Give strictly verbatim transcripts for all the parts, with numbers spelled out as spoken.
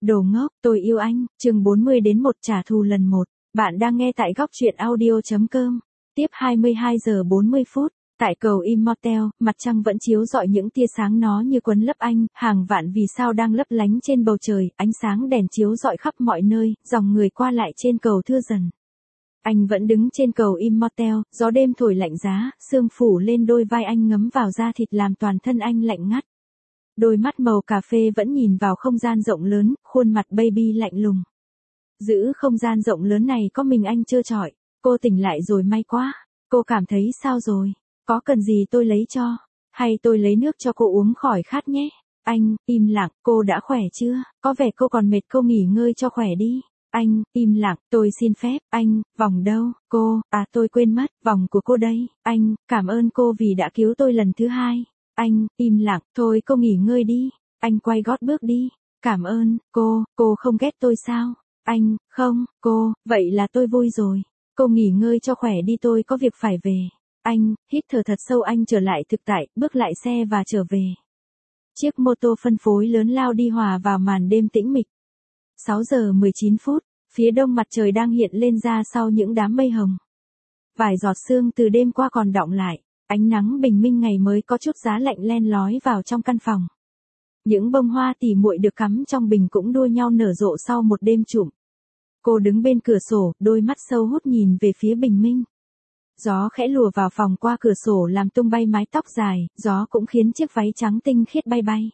Đồ ngốc, tôi yêu anh, chương bốn mươi đến một trả thù lần một. Bạn đang nghe tại góc truyện audio.com. Tiếp hai mươi hai giờ bốn mươi phút. Tại cầu Immortel, mặt trăng vẫn chiếu rọi những tia sáng nó như quấn lấp anh, hàng vạn vì sao đang lấp lánh trên bầu trời, ánh sáng đèn chiếu rọi khắp mọi nơi, dòng người qua lại trên cầu thưa dần. Anh vẫn đứng trên cầu Immortel, gió đêm thổi lạnh giá, sương phủ lên đôi vai anh ngấm vào da thịt làm toàn thân anh lạnh ngắt. Đôi mắt màu cà phê vẫn nhìn vào không gian rộng lớn, khuôn mặt baby lạnh lùng. Giữ không gian rộng lớn này có mình anh trơ trọi. Cô tỉnh lại rồi may quá. Cô cảm thấy sao rồi? Có cần gì tôi lấy cho? Hay tôi lấy nước cho cô uống khỏi khát nhé? Anh, im lặng, cô đã khỏe chưa? Có vẻ cô còn mệt, cô nghỉ ngơi cho khỏe đi. Anh, im lặng, tôi xin phép. Anh, vòng đâu? Cô, à tôi quên mất, vòng của cô đây. Anh, cảm ơn cô vì đã cứu tôi lần thứ hai. Anh, im lặng, thôi cô nghỉ ngơi đi. Anh quay gót bước đi. Cảm ơn, cô, cô không ghét tôi sao? Anh, không, cô, vậy là tôi vui rồi. Cô nghỉ ngơi cho khỏe đi, tôi có việc phải về. Anh, hít thở thật sâu, anh trở lại thực tại, bước lại xe và trở về. Chiếc mô tô phân phối lớn lao đi hòa vào màn đêm tĩnh mịch. sáu giờ mười chín phút, phía đông mặt trời đang hiện lên ra sau những đám mây hồng. Vài giọt sương từ đêm qua còn đọng lại. Ánh nắng bình minh ngày mới có chút giá lạnh len lói vào trong căn phòng. Những bông hoa tỉ muội được cắm trong bình cũng đua nhau nở rộ sau một đêm trụm. Cô đứng bên cửa sổ, đôi mắt sâu hút nhìn về phía bình minh. Gió khẽ lùa vào phòng qua cửa sổ làm tung bay mái tóc dài, gió cũng khiến chiếc váy trắng tinh khiết bay bay.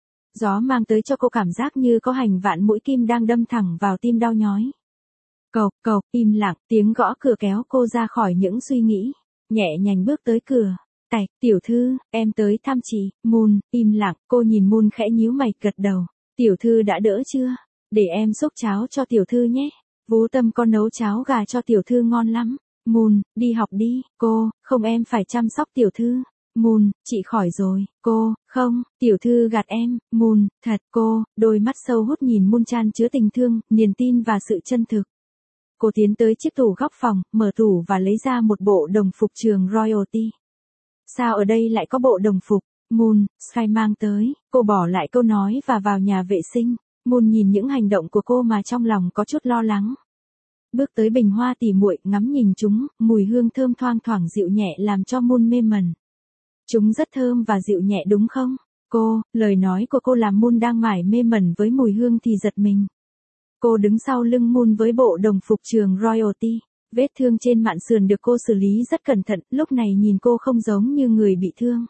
Gió mang tới cho cô cảm giác như có hành vạn mũi kim đang đâm thẳng vào tim đau nhói. Cộc cộc, im lặng, tiếng gõ cửa kéo cô ra khỏi những suy nghĩ. Nhẹ nhàng bước tới cửa. Tạch, tiểu thư, em tới thăm chị. Moon, im lặng, cô nhìn Moon khẽ nhíu mày, gật đầu. Tiểu thư đã đỡ chưa? Để em xúc cháo cho tiểu thư nhé. Vú Tâm con nấu cháo gà cho tiểu thư ngon lắm. Moon, đi học đi. Cô, không em phải chăm sóc tiểu thư. Moon, chị khỏi rồi. Cô, không, tiểu thư gạt em. Moon, thật. Cô, đôi mắt sâu hút nhìn Moon chan chứa tình thương, niềm tin và sự chân thực. Cô tiến tới chiếc tủ góc phòng, mở tủ và lấy ra một bộ đồng phục trường Royalty. Sao ở đây lại có bộ đồng phục? Moon, Sky mang tới. Cô bỏ lại câu nói và vào nhà vệ sinh. Moon nhìn những hành động của cô mà trong lòng có chút lo lắng. Bước tới bình hoa tỉ muội, ngắm nhìn chúng, mùi hương thơm thoang thoảng dịu nhẹ làm cho Moon mê mẩn. Chúng rất thơm và dịu nhẹ đúng không? Cô, lời nói của cô làm Moon đang mải mê mẩn với mùi hương thì giật mình. Cô đứng sau lưng Moon với bộ đồng phục trường Royalty. Vết thương trên mạn sườn được cô xử lý rất cẩn thận, lúc này nhìn cô không giống như người bị thương.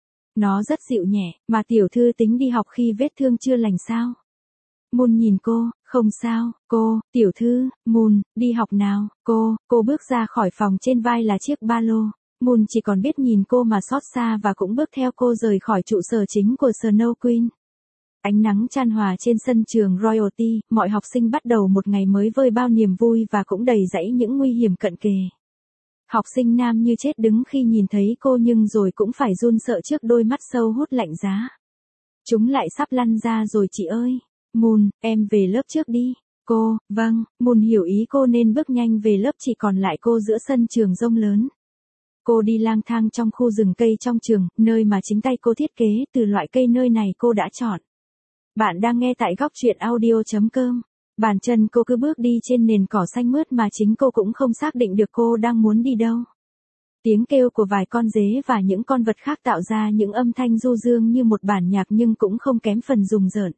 Nó rất dịu nhẹ, mà tiểu thư tính đi học khi vết thương chưa lành sao? Moon nhìn cô, không sao, cô, tiểu thư, Moon, đi học nào, cô, cô bước ra khỏi phòng, trên vai là chiếc ba lô. Moon chỉ còn biết nhìn cô mà xót xa và cũng bước theo cô rời khỏi trụ sở chính của Snow Queen. Ánh nắng chan hòa trên sân trường Royalty, mọi học sinh bắt đầu một ngày mới với bao niềm vui và cũng đầy rẫy những nguy hiểm cận kề. Học sinh nam như chết đứng khi nhìn thấy cô nhưng rồi cũng phải run sợ trước đôi mắt sâu hút lạnh giá. Chúng lại sắp lăn ra rồi chị ơi. Moon, em về lớp trước đi. Cô, vâng, Moon hiểu ý cô nên bước nhanh về lớp, chỉ còn lại cô giữa sân trường rông lớn. Cô đi lang thang trong khu rừng cây trong trường, nơi mà chính tay cô thiết kế, từ loại cây nơi này cô đã chọn. Bạn đang nghe tại góc truyện audio.com. Bàn chân cô cứ bước đi trên nền cỏ xanh mướt mà chính cô cũng không xác định được cô đang muốn đi đâu. Tiếng kêu của vài con dế và những con vật khác tạo ra những âm thanh du dương như một bản nhạc nhưng cũng không kém phần rùng rợn.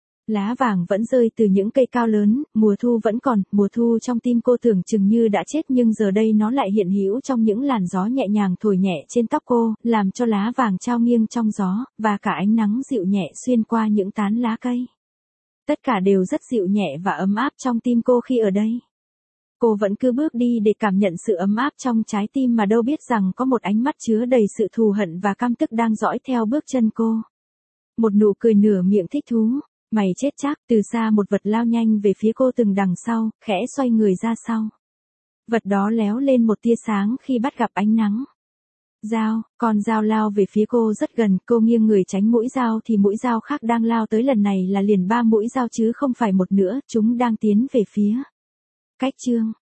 Lá vàng vẫn rơi từ những cây cao lớn, mùa thu vẫn còn, mùa thu trong tim cô tưởng chừng như đã chết nhưng giờ đây nó lại hiện hữu trong những làn gió nhẹ nhàng thổi nhẹ trên tóc cô, làm cho lá vàng trao nghiêng trong gió, và cả ánh nắng dịu nhẹ xuyên qua những tán lá cây. Tất cả đều rất dịu nhẹ và ấm áp trong tim cô khi ở đây. Cô vẫn cứ bước đi để cảm nhận sự ấm áp trong trái tim mà đâu biết rằng có một ánh mắt chứa đầy sự thù hận và căm tức đang dõi theo bước chân cô. Một nụ cười nửa miệng thích thú. Mày chết chắc, từ xa một vật lao nhanh về phía cô từng đằng sau, khẽ xoay người ra sau. Vật đó léo lên một tia sáng khi bắt gặp ánh nắng. Dao, con dao lao về phía cô rất gần, cô nghiêng người tránh mũi dao thì mũi dao khác đang lao tới, lần này là liền ba mũi dao chứ không phải một nữa, chúng đang tiến về phía. Cách chương,